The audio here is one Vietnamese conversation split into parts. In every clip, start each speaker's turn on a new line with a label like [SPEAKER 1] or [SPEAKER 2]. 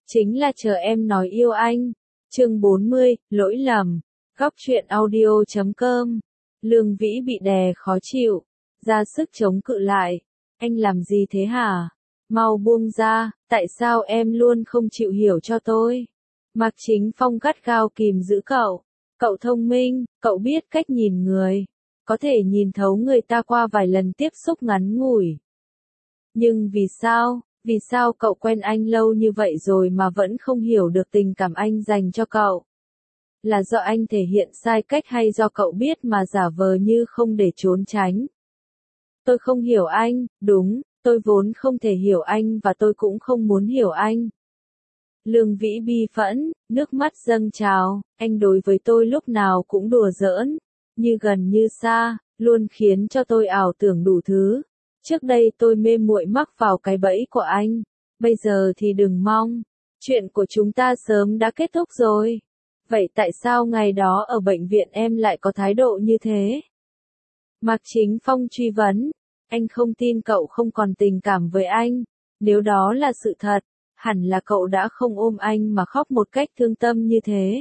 [SPEAKER 1] chính là chờ em nói yêu anh. Chương 40, lỗi lầm. Góc truyện audio.com. Lương Vĩ bị đè khó chịu, ra sức chống cự lại. Anh làm gì thế hả? Mau buông ra, tại sao em luôn không chịu hiểu cho tôi? Mạc Chính Phong gắt gao kìm giữ cậu. Cậu thông minh, cậu biết cách nhìn người. Có thể nhìn thấu người ta qua vài lần tiếp xúc ngắn ngủi. Nhưng vì sao cậu quen anh lâu như vậy rồi mà vẫn không hiểu được tình cảm anh dành cho cậu? Là do anh thể hiện sai cách hay do cậu biết mà giả vờ như không để trốn tránh? Tôi không hiểu anh, đúng, tôi vốn không thể hiểu anh và tôi cũng không muốn hiểu anh. Lương Vĩ bi phẫn, nước mắt dâng trào, anh đối với tôi lúc nào cũng đùa giỡn, như gần như xa, luôn khiến cho tôi ảo tưởng đủ thứ. Trước đây tôi mê muội mắc vào cái bẫy của anh, bây giờ thì đừng mong, chuyện của chúng ta sớm đã kết thúc rồi. Vậy tại sao ngày đó ở bệnh viện em lại có thái độ như thế? Mạc Chính Phong truy vấn, anh không tin cậu không còn tình cảm với anh, nếu đó là sự thật, hẳn là cậu đã không ôm anh mà khóc một cách thương tâm như thế.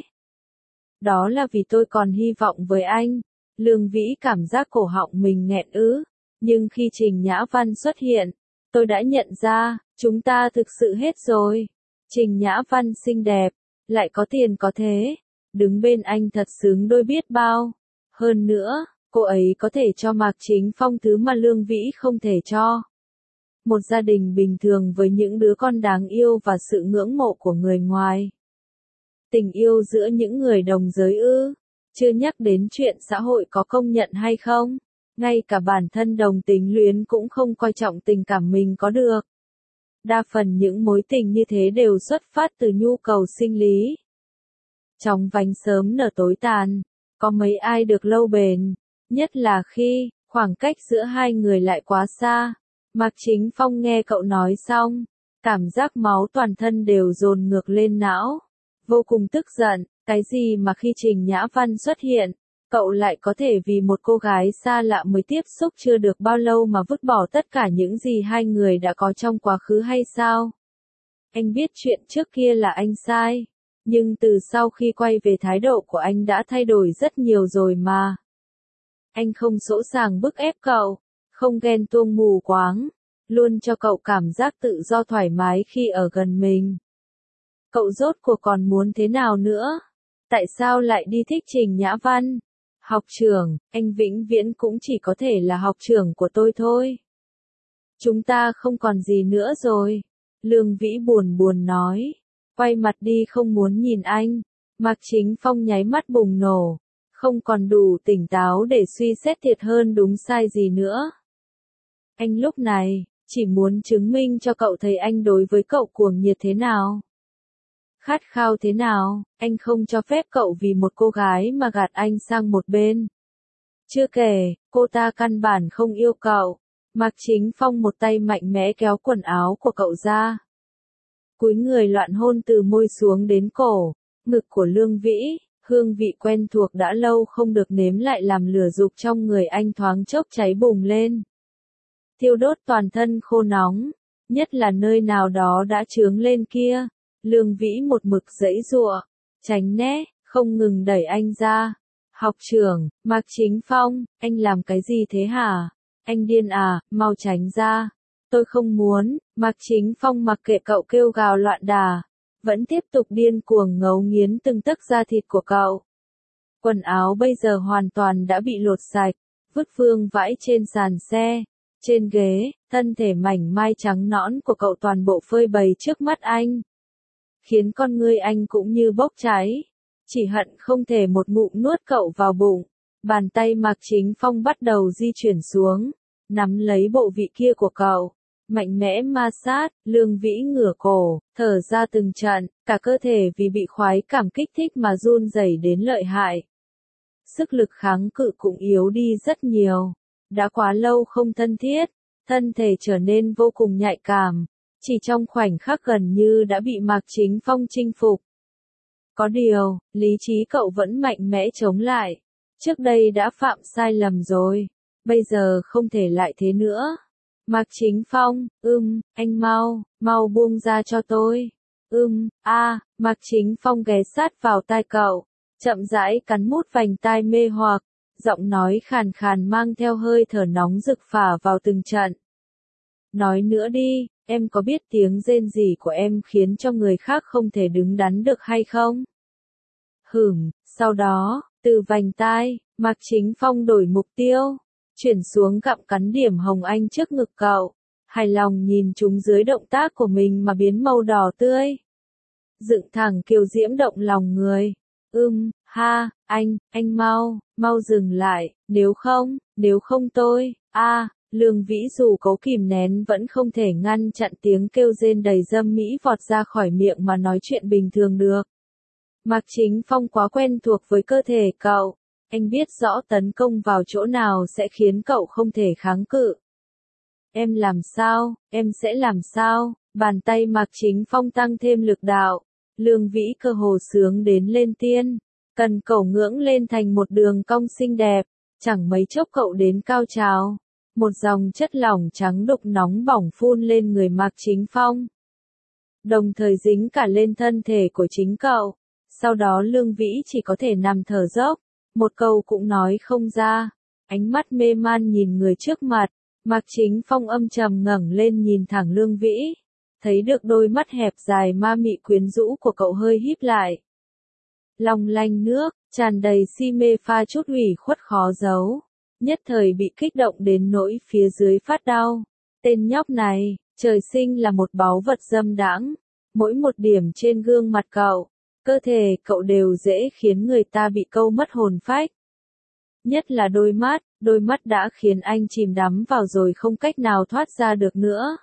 [SPEAKER 1] Đó là vì tôi còn hy vọng với anh. Lương Vĩ cảm giác cổ họng mình nghẹn ứ, nhưng khi Trình Nhã Văn xuất hiện, tôi đã nhận ra, chúng ta thực sự hết rồi. Trình Nhã Văn xinh đẹp, lại có tiền có thế, đứng bên anh thật sướng đôi biết bao. Hơn nữa, cô ấy có thể cho Mạc Chính Phong thứ mà Lương Vĩ không thể cho. Một gia đình bình thường với những đứa con đáng yêu và sự ngưỡng mộ của người ngoài. Tình yêu giữa những người đồng giới ư? Chưa nhắc đến chuyện xã hội có công nhận hay không, ngay cả bản thân đồng tính luyến cũng không coi trọng tình cảm mình có được. Đa phần những mối tình như thế đều xuất phát từ nhu cầu sinh lý. Chóng vánh sớm nở tối tàn, có mấy ai được lâu bền, nhất là khi khoảng cách giữa hai người lại quá xa. Mạc Chính Phong nghe cậu nói xong, cảm giác máu toàn thân đều dồn ngược lên não, vô cùng tức giận. Cái gì mà khi Trình Nhã Văn xuất hiện, cậu lại có thể vì một cô gái xa lạ mới tiếp xúc chưa được bao lâu mà vứt bỏ tất cả những gì hai người đã có trong quá khứ hay sao? Anh biết chuyện trước kia là anh sai, nhưng từ sau khi quay về thái độ của anh đã thay đổi rất nhiều rồi mà. Anh không sỗ sàng bức ép cậu, không ghen tuông mù quáng, luôn cho cậu cảm giác tự do thoải mái khi ở gần mình. Cậu rốt cuộc còn muốn thế nào nữa? Tại sao lại đi thích Trình Nhã Văn? Học trưởng, anh vĩnh viễn cũng chỉ có thể là học trưởng của tôi thôi. Chúng ta không còn gì nữa rồi. Lương Vĩ buồn buồn nói. Quay mặt đi không muốn nhìn anh. Mạc Chính Phong nháy mắt bùng nổ. Không còn đủ tỉnh táo để suy xét thiệt hơn đúng sai gì nữa. Anh lúc này, chỉ muốn chứng minh cho cậu thấy anh đối với cậu cuồng nhiệt thế nào. Khát khao thế nào, anh không cho phép cậu vì một cô gái mà gạt anh sang một bên. Chưa kể, cô ta căn bản không yêu cậu. Mạc Chính Phong một tay mạnh mẽ kéo quần áo của cậu ra. Cúi người loạn hôn từ môi xuống đến cổ, ngực của Lương Vĩ, hương vị quen thuộc đã lâu không được nếm lại làm lửa dục trong người anh thoáng chốc cháy bùng lên. Thiêu đốt toàn thân khô nóng, nhất là nơi nào đó đã chướng lên kia. Lương Vĩ một mực giãy giụa, tránh né, không ngừng đẩy anh ra. Học trưởng, Mạc Chính Phong, anh làm cái gì thế hả? Anh điên à, mau tránh ra. Tôi không muốn. Mạc Chính Phong mặc kệ cậu kêu gào loạn đà, vẫn tiếp tục điên cuồng ngấu nghiến từng tấc da thịt của cậu. Quần áo bây giờ hoàn toàn đã bị lột sạch, vứt vương vãi trên sàn xe, trên ghế, thân thể mảnh mai trắng nõn của cậu toàn bộ phơi bày trước mắt anh. Khiến con ngươi anh cũng như bốc cháy, chỉ hận không thể một ngụm nuốt cậu vào bụng. Bàn tay Mạc Chính Phong bắt đầu di chuyển xuống, nắm lấy bộ vị kia của cậu, mạnh mẽ ma sát. Lương Vĩ ngửa cổ, thở ra từng trận, cả cơ thể vì bị khoái cảm kích thích mà run rẩy đến lợi hại. Sức lực kháng cự cũng yếu đi rất nhiều, đã quá lâu không thân thiết, thân thể trở nên vô cùng nhạy cảm. Chỉ trong khoảnh khắc gần như đã bị Mạc Chính Phong chinh phục. Có điều, lý trí cậu vẫn mạnh mẽ chống lại. Trước đây đã phạm sai lầm rồi, bây giờ không thể lại thế nữa. Mạc Chính Phong, anh mau buông ra cho tôi. Mạc Chính Phong ghé sát vào tai cậu, chậm rãi cắn mút vành tai mê hoặc, giọng nói khàn khàn mang theo hơi thở nóng rực phả vào từng trận. Nói nữa đi, em có biết tiếng rên rỉ của em khiến cho người khác không thể đứng đắn được hay không? Sau đó, từ vành tai, Mạc Chính Phong đổi mục tiêu, chuyển xuống gặm cắn điểm hồng anh trước ngực cậu, hài lòng nhìn chúng dưới động tác của mình mà biến màu đỏ tươi. Dựng thẳng kiều diễm động lòng người. Anh mau dừng lại, nếu không tôi, Lương Vĩ dù cố kìm nén vẫn không thể ngăn chặn tiếng kêu rên đầy dâm mỹ vọt ra khỏi miệng mà nói chuyện bình thường được. Mạc Chính Phong quá quen thuộc với cơ thể cậu, anh biết rõ tấn công vào chỗ nào sẽ khiến cậu không thể kháng cự. Em sẽ làm sao, bàn tay Mạc Chính Phong tăng thêm lực đạo, Lương Vĩ cơ hồ sướng đến lên tiên, cần cậu ngưỡng lên thành một đường cong xinh đẹp, chẳng mấy chốc cậu đến cao trào. Một dòng chất lỏng trắng đục nóng bỏng phun lên người Mạc Chính Phong, đồng thời dính cả lên thân thể của chính cậu. Sau đó Lương Vĩ chỉ có thể nằm thở dốc, một câu cũng nói không ra, ánh mắt mê man nhìn người trước mặt. Mạc Chính Phong âm trầm ngẩng lên nhìn thẳng Lương Vĩ, thấy được đôi mắt hẹp dài ma mị quyến rũ của cậu hơi híp lại. Long lanh nước, tràn đầy si mê pha chút ủy khuất khó giấu, nhất thời bị kích động đến nỗi phía dưới phát đau. Tên nhóc này, trời sinh là một báu vật dâm đãng, mỗi một điểm trên gương mặt cậu, cơ thể cậu đều dễ khiến người ta bị câu mất hồn phách. Nhất là đôi mắt đã khiến anh chìm đắm vào rồi không cách nào thoát ra được nữa.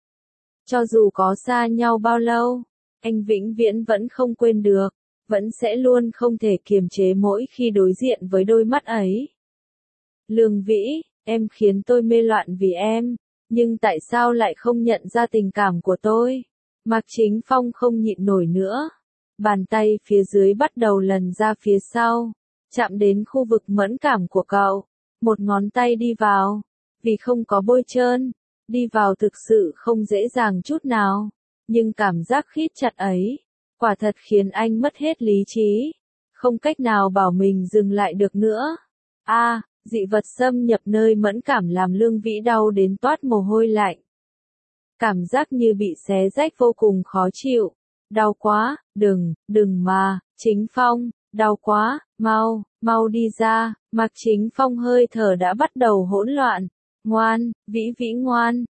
[SPEAKER 1] Cho dù có xa nhau bao lâu, anh vĩnh viễn vẫn không quên được, vẫn sẽ luôn không thể kiềm chế mỗi khi đối diện với đôi mắt ấy. Lương Vĩ, em khiến tôi mê loạn vì em, nhưng tại sao lại không nhận ra tình cảm của tôi? Mạc Chính Phong không nhịn nổi nữa. Bàn tay phía dưới bắt đầu lần ra phía sau, chạm đến khu vực mẫn cảm của cậu. Một ngón tay đi vào, vì không có bôi trơn, đi vào thực sự không dễ dàng chút nào. Nhưng cảm giác khít chặt ấy, quả thật khiến anh mất hết lý trí, không cách nào bảo mình dừng lại được nữa. Dị vật xâm nhập nơi mẫn cảm làm Lương Vĩ đau đến toát mồ hôi lạnh. Cảm giác như bị xé rách vô cùng khó chịu. Đau quá, đừng mà, Chính Phong, đau quá, mau đi ra. Mạc Chính Phong hơi thở đã bắt đầu hỗn loạn. Ngoan, Vĩ ngoan,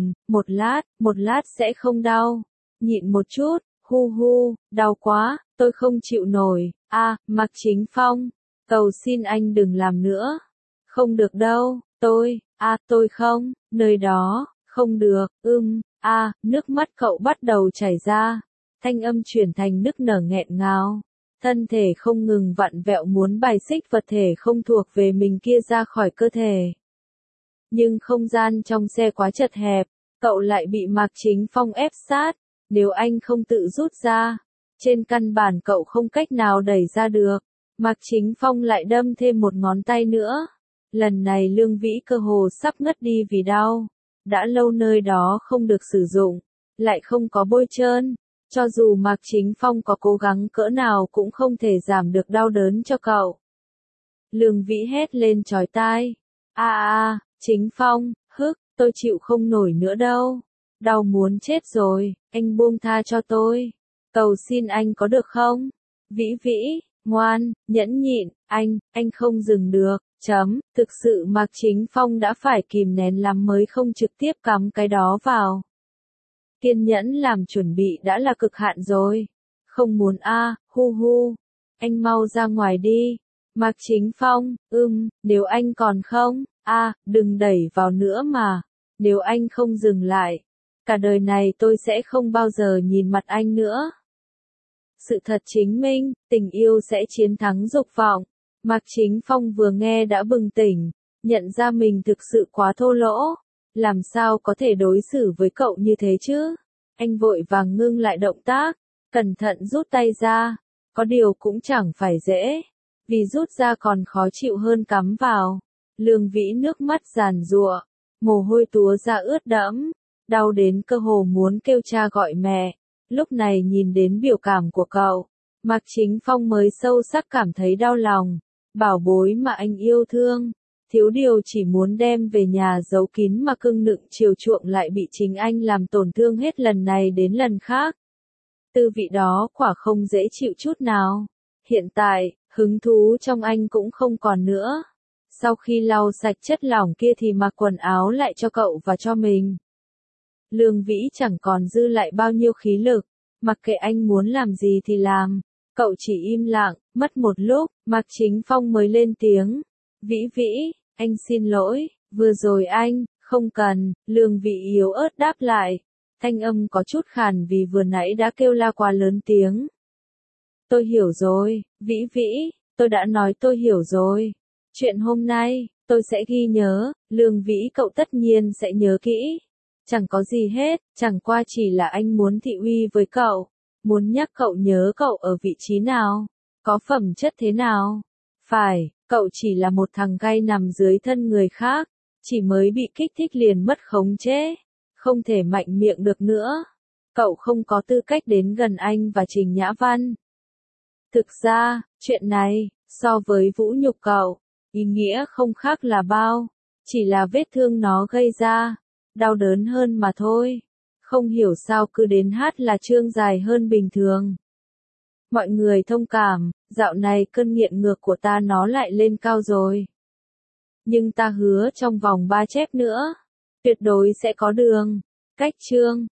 [SPEAKER 1] một lát sẽ không đau. Nhịn một chút, đau quá, tôi không chịu nổi. Mạc Chính Phong, cầu xin anh đừng làm nữa. Không được đâu, tôi không, nơi đó, không được, nước mắt cậu bắt đầu chảy ra, thanh âm chuyển thành nức nở nghẹn ngào, thân thể không ngừng vặn vẹo muốn bài xích vật thể không thuộc về mình kia ra khỏi cơ thể. Nhưng không gian trong xe quá chật hẹp, cậu lại bị Mạc Chính Phong ép sát, nếu anh không tự rút ra, trên căn bản cậu không cách nào đẩy ra được. Mạc Chính Phong lại đâm thêm một ngón tay nữa. Lần này Lương Vĩ cơ hồ sắp ngất đi vì đau. Đã lâu nơi đó không được sử dụng, lại không có bôi trơn. Cho dù Mạc Chính Phong có cố gắng cỡ nào cũng không thể giảm được đau đớn cho cậu. Lương Vĩ hét lên chói tai. Chính Phong, tôi chịu không nổi nữa đâu. Đau muốn chết rồi, anh buông tha cho tôi. Cầu xin anh có được không? Vĩ, ngoan, nhẫn nhịn, anh không dừng được. Thực sự Mạc Chính Phong đã phải kìm nén lắm mới không trực tiếp cắm cái đó vào. Kiên nhẫn làm chuẩn bị đã là cực hạn rồi. Không muốn anh mau ra ngoài đi. Mạc Chính Phong, nếu anh còn không, đừng đẩy vào nữa mà. Nếu anh không dừng lại, cả đời này tôi sẽ không bao giờ nhìn mặt anh nữa. Sự thật chứng minh, tình yêu sẽ chiến thắng dục vọng. Mạc Chính Phong vừa nghe đã bừng tỉnh, nhận ra mình thực sự quá thô lỗ. Làm sao có thể đối xử với cậu như thế chứ? Anh vội vàng ngưng lại động tác, cẩn thận rút tay ra. Có điều cũng chẳng phải dễ, vì rút ra còn khó chịu hơn cắm vào. Lương Vĩ nước mắt giàn giụa, mồ hôi túa ra ướt đẫm, đau đến cơ hồ muốn kêu cha gọi mẹ. Lúc này nhìn đến biểu cảm của cậu, Mạc Chính Phong mới sâu sắc cảm thấy đau lòng. Bảo bối mà anh yêu thương, thiếu điều chỉ muốn đem về nhà giấu kín mà cưng nựng chiều chuộng lại bị chính anh làm tổn thương hết lần này đến lần khác. Tư vị đó quả không dễ chịu chút nào. Hiện tại, hứng thú trong anh cũng không còn nữa. Sau khi lau sạch chất lỏng kia thì mặc quần áo lại cho cậu và cho mình. Lương Vĩ chẳng còn dư lại bao nhiêu khí lực, mặc kệ anh muốn làm gì thì làm. Cậu chỉ im lặng, mất một lúc, Mạc Chính Phong mới lên tiếng. Vĩ Vĩ, anh xin lỗi, vừa rồi anh, không cần, Lương Vĩ yếu ớt đáp lại. Thanh âm có chút khàn vì vừa nãy đã kêu la quá lớn tiếng. Tôi hiểu rồi, Vĩ Vĩ, tôi đã nói tôi hiểu rồi. Chuyện hôm nay, tôi sẽ ghi nhớ, Lương Vĩ cậu tất nhiên sẽ nhớ kỹ. Chẳng có gì hết, chẳng qua chỉ là anh muốn thị uy với cậu. Muốn nhắc cậu nhớ cậu ở vị trí nào, có phẩm chất thế nào. Phải, cậu chỉ là một thằng gay nằm dưới thân người khác, chỉ mới bị kích thích liền mất khống chế, không thể mạnh miệng được nữa. Cậu không có tư cách đến gần anh và Trình Nhã Văn. Thực ra, chuyện này, so với vũ nhục cậu, ý nghĩa không khác là bao, chỉ là vết thương nó gây ra, đau đớn hơn mà thôi. Không hiểu sao cứ đến hát là chương dài hơn bình thường. Mọi người thông cảm, dạo này cơn nghiện ngược của ta nó lại lên cao rồi. Nhưng ta hứa trong vòng 3 chép nữa, tuyệt đối sẽ có đường. Cách chương